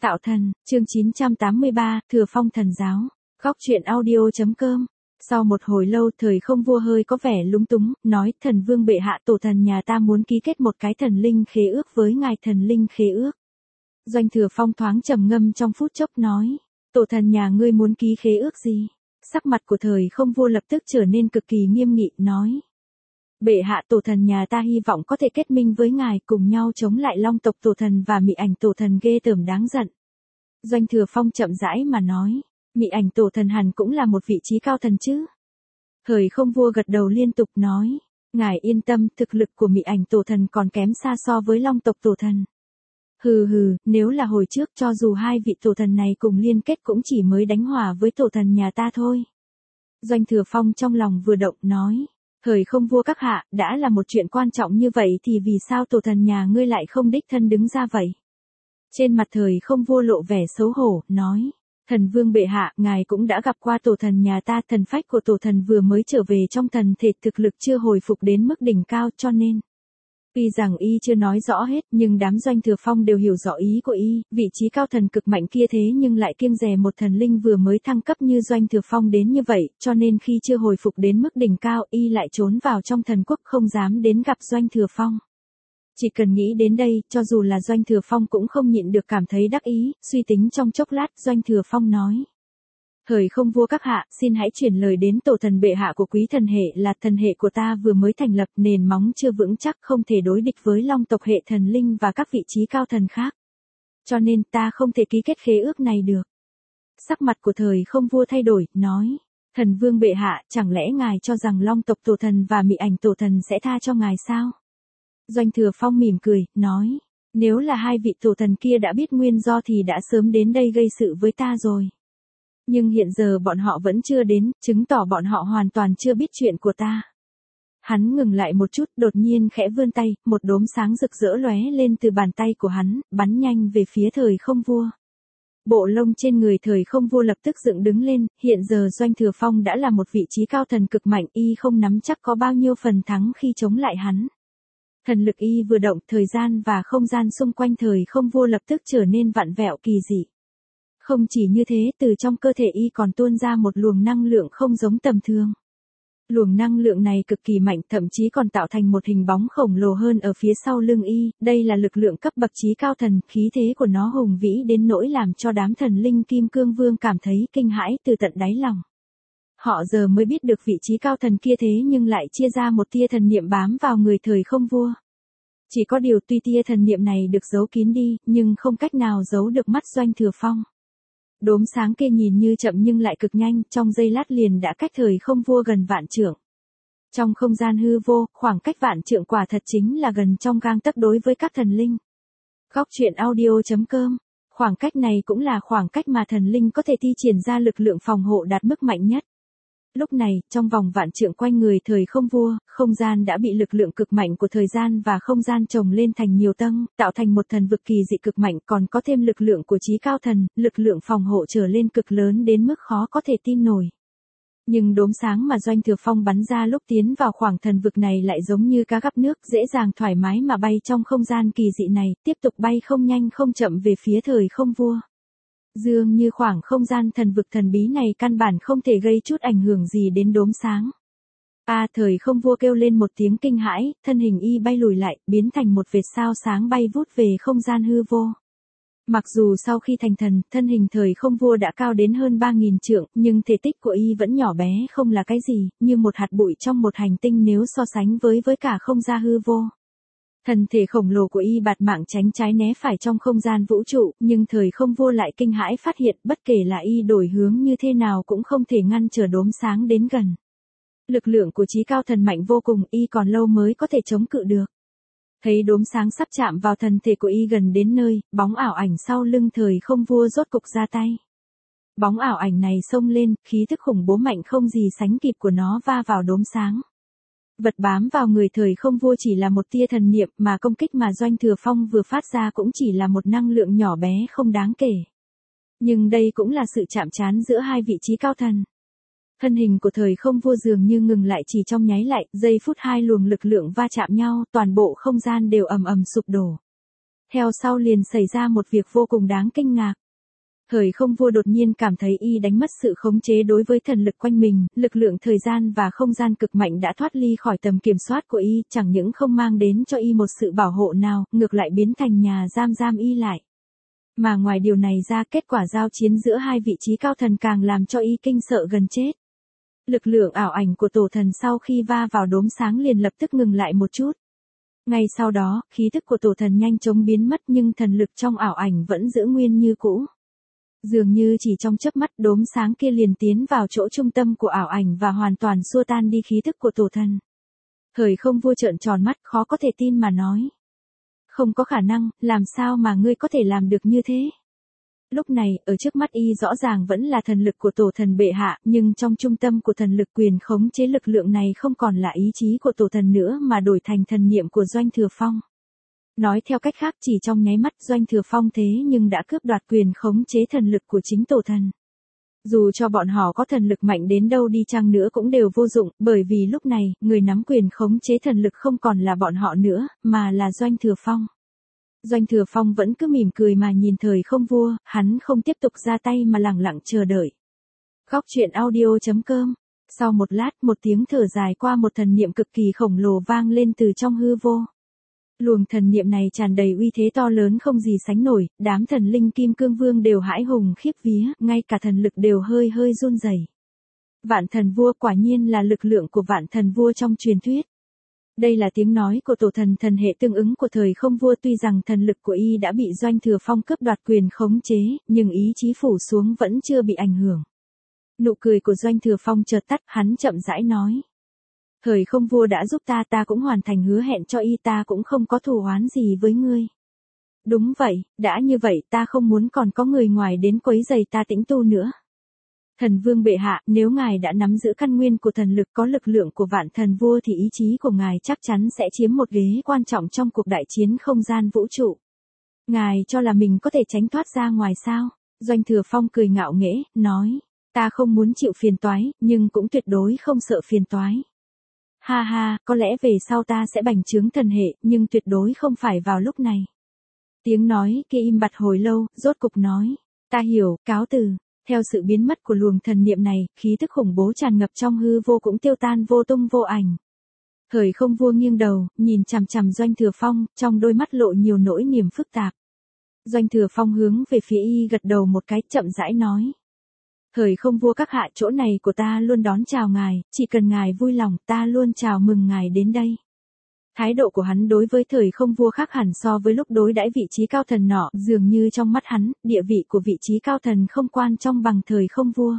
Tạo thần, chương 983, Thừa Phong thần giáo. Góc truyện audio.com. Sau một hồi lâu thời không vua hơi có vẻ lúng túng, nói thần vương bệ hạ tổ thần nhà ta muốn ký kết một cái thần linh khế ước với ngài thần linh khế ước. Doanh Thừa Phong thoáng trầm ngâm trong phút chốc nói, tổ thần nhà ngươi muốn ký khế ước gì? Sắc mặt của thời không vua lập tức trở nên cực kỳ nghiêm nghị, nói. Bệ hạ tổ thần nhà ta hy vọng có thể kết minh với ngài cùng nhau chống lại Long tộc tổ thần và Mị ảnh tổ thần ghê tởm đáng giận. Doanh Thừa Phong chậm rãi mà nói, Mị ảnh tổ thần hẳn cũng là một vị trí cao thần chứ. Thời không vua gật đầu liên tục nói, ngài yên tâm, thực lực của Mị ảnh tổ thần còn kém xa so với Long tộc tổ thần. Hừ, nếu là hồi trước cho dù hai vị tổ thần này cùng liên kết cũng chỉ mới đánh hòa với tổ thần nhà ta thôi. Doanh Thừa Phong trong lòng vừa động nói, thời không vua các hạ, đã là một chuyện quan trọng như vậy thì vì sao tổ thần nhà ngươi lại không đích thân đứng ra vậy? Trên mặt thời không vua lộ vẻ xấu hổ, nói, thần vương bệ hạ, ngài cũng đã gặp qua tổ thần nhà ta, thần phách của tổ thần vừa mới trở về trong thần thể, thực lực chưa hồi phục đến mức đỉnh cao cho nên. Tuy rằng y chưa nói rõ hết nhưng đám Doanh Thừa Phong đều hiểu rõ ý của y, vị trí cao thần cực mạnh kia thế nhưng lại kiêng dè một thần linh vừa mới thăng cấp như Doanh Thừa Phong đến như vậy, cho nên khi chưa hồi phục đến mức đỉnh cao y lại trốn vào trong thần quốc không dám đến gặp Doanh Thừa Phong. Chỉ cần nghĩ đến đây, cho dù là Doanh Thừa Phong cũng không nhịn được cảm thấy đắc ý, suy tính trong chốc lát Doanh Thừa Phong nói. Thời không vua các hạ, xin hãy chuyển lời đến tổ thần bệ hạ của quý thần hệ là thần hệ của ta vừa mới thành lập nền móng chưa vững chắc không thể đối địch với Long tộc hệ thần linh và các vị trí cao thần khác. Cho nên ta không thể ký kết khế ước này được. Sắc mặt của thời không vua thay đổi, nói. Thần vương bệ hạ, chẳng lẽ ngài cho rằng Long tộc tổ thần và Mị ảnh tổ thần sẽ tha cho ngài sao? Doanh Thừa Phong mỉm cười, nói. Nếu là hai vị tổ thần kia đã biết nguyên do thì đã sớm đến đây gây sự với ta rồi. Nhưng hiện giờ bọn họ vẫn chưa đến, chứng tỏ bọn họ hoàn toàn chưa biết chuyện của ta. Hắn ngừng lại một chút, đột nhiên khẽ vươn tay, một đốm sáng rực rỡ lóe lên từ bàn tay của hắn, bắn nhanh về phía thời không vua. Bộ lông trên người thời không vua lập tức dựng đứng lên, hiện giờ Doanh Thừa Phong đã là một vị trí cao thần cực mạnh, y không nắm chắc có bao nhiêu phần thắng khi chống lại hắn. Thần lực y vừa động, thời gian và không gian xung quanh thời không vua lập tức trở nên vặn vẹo kỳ dị. Không chỉ như thế, từ trong cơ thể y còn tuôn ra một luồng năng lượng không giống tầm thường. Luồng năng lượng này cực kỳ mạnh, thậm chí còn tạo thành một hình bóng khổng lồ hơn ở phía sau lưng y, đây là lực lượng cấp bậc trí cao thần, khí thế của nó hùng vĩ đến nỗi làm cho đám thần linh Kim Cương Vương cảm thấy kinh hãi từ tận đáy lòng. Họ giờ mới biết được vị trí cao thần kia thế nhưng lại chia ra một tia thần niệm bám vào người thời không vua. Chỉ có điều tuy tia thần niệm này được giấu kín đi, nhưng không cách nào giấu được mắt Doanh Thừa Phong. Đốm sáng kia nhìn như chậm nhưng lại cực nhanh, trong giây lát liền đã cách thời không vua gần vạn trượng. Trong không gian hư vô, khoảng cách vạn trượng quả thật chính là gần trong gang tấc đối với các thần linh. Góc truyện audio.com. Khoảng cách này cũng là khoảng cách mà thần linh có thể thi triển ra lực lượng phòng hộ đạt mức mạnh nhất. Lúc này, trong vòng vạn trượng quanh người thời không vua, không gian đã bị lực lượng cực mạnh của thời gian và không gian chồng lên thành nhiều tầng, tạo thành một thần vực kỳ dị cực mạnh, còn có thêm lực lượng của trí cao thần, lực lượng phòng hộ trở lên cực lớn đến mức khó có thể tin nổi. Nhưng đốm sáng mà Doanh Thừa Phong bắn ra lúc tiến vào khoảng thần vực này lại giống như cá gắp nước, dễ dàng thoải mái mà bay trong không gian kỳ dị này, tiếp tục bay không nhanh không chậm về phía thời không vua. Dường như khoảng không gian thần vực thần bí này căn bản không thể gây chút ảnh hưởng gì đến đốm sáng. Thời không vua kêu lên một tiếng kinh hãi, thân hình y bay lùi lại, biến thành một vệt sao sáng bay vút về không gian hư vô. Mặc dù sau khi thành thần, thân hình thời không vua đã cao đến hơn 3.000 trượng, nhưng thể tích của y vẫn nhỏ bé không là cái gì, như một hạt bụi trong một hành tinh nếu so sánh với cả không gian hư vô. Thần thể khổng lồ của y bạt mạng tránh trái né phải trong không gian vũ trụ, nhưng thời không vua lại kinh hãi phát hiện bất kể là y đổi hướng như thế nào cũng không thể ngăn trở đốm sáng đến gần. Lực lượng của trí cao thần mạnh vô cùng, y còn lâu mới có thể chống cự được. Thấy đốm sáng sắp chạm vào thần thể của y gần đến nơi, bóng ảo ảnh sau lưng thời không vua rốt cục ra tay. Bóng ảo ảnh này xông lên, khí thức khủng bố mạnh không gì sánh kịp của nó va vào đốm sáng. Vật bám vào người thời không vua chỉ là một tia thần niệm mà công kích mà Doanh Thừa Phong vừa phát ra cũng chỉ là một năng lượng nhỏ bé không đáng kể. Nhưng đây cũng là sự chạm trán giữa hai vị trí cao thần. Thân hình của thời không vua dường như ngừng lại chỉ trong nháy lại, giây phút hai luồng lực lượng va chạm nhau, toàn bộ không gian đều ầm ầm sụp đổ. Theo sau liền xảy ra một việc vô cùng đáng kinh ngạc. Thời không vua đột nhiên cảm thấy y đánh mất sự khống chế đối với thần lực quanh mình, lực lượng thời gian và không gian cực mạnh đã thoát ly khỏi tầm kiểm soát của y, chẳng những không mang đến cho y một sự bảo hộ nào, ngược lại biến thành nhà giam y lại. Mà ngoài điều này ra, kết quả giao chiến giữa hai vị trí cao thần càng làm cho y kinh sợ gần chết. Lực lượng ảo ảnh của tổ thần sau khi va vào đốm sáng liền lập tức ngừng lại một chút. Ngay sau đó, khí tức của tổ thần nhanh chóng biến mất nhưng thần lực trong ảo ảnh vẫn giữ nguyên như cũ. Dường như chỉ trong chớp mắt đốm sáng kia liền tiến vào chỗ trung tâm của ảo ảnh và hoàn toàn xua tan đi khí tức của tổ thần. Thời không vua trợn tròn mắt khó có thể tin mà nói. Không có khả năng, làm sao mà ngươi có thể làm được như thế? Lúc này, ở trước mắt y rõ ràng vẫn là thần lực của tổ thần bệ hạ, nhưng trong trung tâm của thần lực quyền khống chế lực lượng này không còn là ý chí của tổ thần nữa mà đổi thành thần niệm của Doanh Thừa Phong. Nói theo cách khác, chỉ trong nháy mắt Doanh Thừa Phong thế nhưng đã cướp đoạt quyền khống chế thần lực của chính tổ thần. Dù cho bọn họ có thần lực mạnh đến đâu đi chăng nữa cũng đều vô dụng, bởi vì lúc này, người nắm quyền khống chế thần lực không còn là bọn họ nữa, mà là Doanh Thừa Phong. Doanh Thừa Phong vẫn cứ mỉm cười mà nhìn thời không vua, hắn không tiếp tục ra tay mà lẳng lặng chờ đợi. Góc truyện audio.com. Sau một lát, một tiếng thở dài qua một thần niệm cực kỳ khổng lồ vang lên từ trong hư vô. Luồng thần niệm này tràn đầy uy thế to lớn không gì sánh nổi, đám thần linh kim cương vương đều hãi hùng khiếp vía, ngay cả thần lực đều hơi run rẩy. Vạn thần vua quả nhiên là lực lượng của vạn thần vua trong truyền thuyết. Đây là tiếng nói của tổ thần thần hệ tương ứng của thời không vua, tuy rằng thần lực của y đã bị Doanh Thừa Phong cướp đoạt quyền khống chế, nhưng ý chí phủ xuống vẫn chưa bị ảnh hưởng. Nụ cười của Doanh Thừa Phong chợt tắt, hắn chậm rãi nói. Thời không vua đã giúp ta cũng hoàn thành hứa hẹn cho y, ta cũng không có thù oán gì với ngươi. Đúng vậy, đã như vậy ta không muốn còn có người ngoài đến quấy rầy ta tĩnh tu nữa. Thần vương bệ hạ, nếu ngài đã nắm giữ căn nguyên của thần lực có lực lượng của vạn thần vua thì ý chí của ngài chắc chắn sẽ chiếm một ghế quan trọng trong cuộc đại chiến không gian vũ trụ. Ngài cho là mình có thể tránh thoát ra ngoài sao? Doanh Thừa Phong cười ngạo nghễ, nói, ta không muốn chịu phiền toái, nhưng cũng tuyệt đối không sợ phiền toái. Ha ha, có lẽ về sau ta sẽ bành trướng thần hệ, nhưng tuyệt đối không phải vào lúc này. Tiếng nói kia im bặt hồi lâu, rốt cục nói, ta hiểu, cáo từ. Theo sự biến mất của luồng thần niệm này, khí tức khủng bố tràn ngập trong hư vô cũng tiêu tan vô tung vô ảnh. Thời không vua nghiêng đầu, nhìn chằm chằm Doanh Thừa Phong, trong đôi mắt lộ nhiều nỗi niềm phức tạp. Doanh Thừa Phong hướng về phía y gật đầu một cái, chậm rãi nói. Thời không vua các hạ, chỗ này của ta luôn đón chào ngài, chỉ cần ngài vui lòng ta luôn chào mừng ngài đến đây. Thái độ của hắn đối với thời không vua khác hẳn so với lúc đối đãi vị trí cao thần nọ, dường như trong mắt hắn, địa vị của vị trí cao thần không quan trọng bằng thời không vua.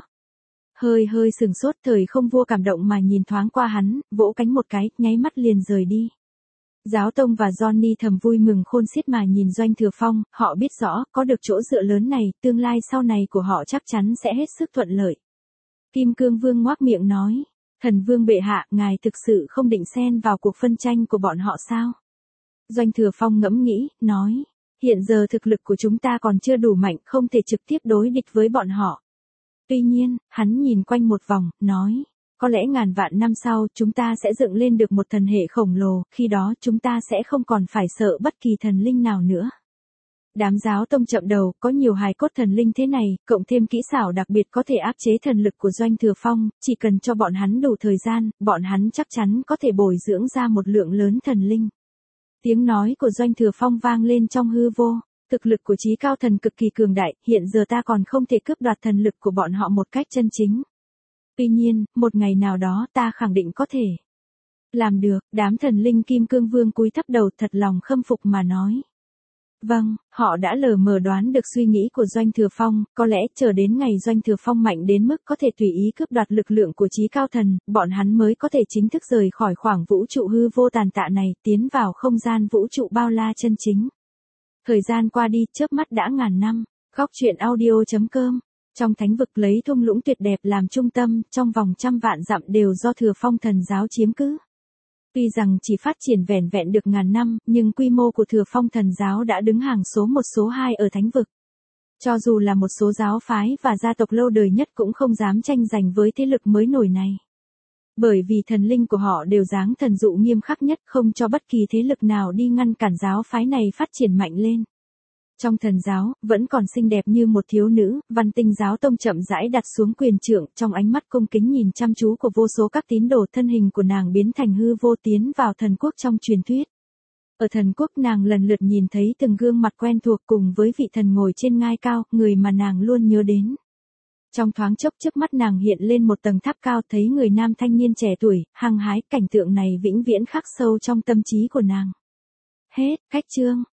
Hơi sừng sốt, thời không vua cảm động mà nhìn thoáng qua hắn, vỗ cánh một cái, nháy mắt liền rời đi. Giáo Tông và Johnny thầm vui mừng khôn xiết mà nhìn Doanh Thừa Phong, họ biết rõ, có được chỗ dựa lớn này, tương lai sau này của họ chắc chắn sẽ hết sức thuận lợi. Kim Cương Vương ngoác miệng nói. Thần vương bệ hạ, ngài thực sự không định xen vào cuộc phân tranh của bọn họ sao? Doanh Thừa Phong ngẫm nghĩ, nói, hiện giờ thực lực của chúng ta còn chưa đủ mạnh, không thể trực tiếp đối địch với bọn họ. Tuy nhiên, hắn nhìn quanh một vòng, nói, có lẽ ngàn vạn năm sau, chúng ta sẽ dựng lên được một thần hệ khổng lồ, khi đó chúng ta sẽ không còn phải sợ bất kỳ thần linh nào nữa. Đám giáo tông chậm đầu, có nhiều hài cốt thần linh thế này, cộng thêm kỹ xảo đặc biệt có thể áp chế thần lực của Doanh Thừa Phong, chỉ cần cho bọn hắn đủ thời gian, bọn hắn chắc chắn có thể bồi dưỡng ra một lượng lớn thần linh. Tiếng nói của Doanh Thừa Phong vang lên trong hư vô, thực lực của chí cao thần cực kỳ cường đại, hiện giờ ta còn không thể cướp đoạt thần lực của bọn họ một cách chân chính. Tuy nhiên, một ngày nào đó ta khẳng định có thể làm được. Đám thần linh Kim Cương Vương cúi thấp đầu thật lòng khâm phục mà nói. Vâng, họ đã lờ mờ đoán được suy nghĩ của Doanh Thừa Phong, có lẽ chờ đến ngày Doanh Thừa Phong mạnh đến mức có thể tùy ý cướp đoạt lực lượng của chí cao thần, bọn hắn mới có thể chính thức rời khỏi khoảng vũ trụ hư vô tàn tạ này, tiến vào không gian vũ trụ bao la chân chính. Thời gian qua đi, chớp mắt đã ngàn năm. Góc truyện audio.com. Trong thánh vực lấy thung lũng tuyệt đẹp làm trung tâm, trong vòng trăm vạn dặm đều do Thừa Phong thần giáo chiếm cứ. Tuy rằng chỉ phát triển vẻn vẹn được ngàn năm, nhưng quy mô của Thừa Phong thần giáo đã đứng hàng số 1 số 2 ở thánh vực. Cho dù là một số giáo phái và gia tộc lâu đời nhất cũng không dám tranh giành với thế lực mới nổi này. Bởi vì thần linh của họ đều dáng thần dụ nghiêm khắc nhất, không cho bất kỳ thế lực nào đi ngăn cản giáo phái này phát triển mạnh lên. Trong thần giáo, vẫn còn xinh đẹp như một thiếu nữ, Văn Tinh giáo tông chậm rãi đặt xuống quyền trượng, trong ánh mắt cung kính nhìn chăm chú của vô số các tín đồ, thân hình của nàng biến thành hư vô tiến vào thần quốc trong truyền thuyết. Ở thần quốc nàng lần lượt nhìn thấy từng gương mặt quen thuộc cùng với vị thần ngồi trên ngai cao, người mà nàng luôn nhớ đến. Trong thoáng chốc trước mắt nàng hiện lên một tầng tháp cao, thấy người nam thanh niên trẻ tuổi, hăng hái, cảnh tượng này vĩnh viễn khắc sâu trong tâm trí của nàng. Hết, cách chương.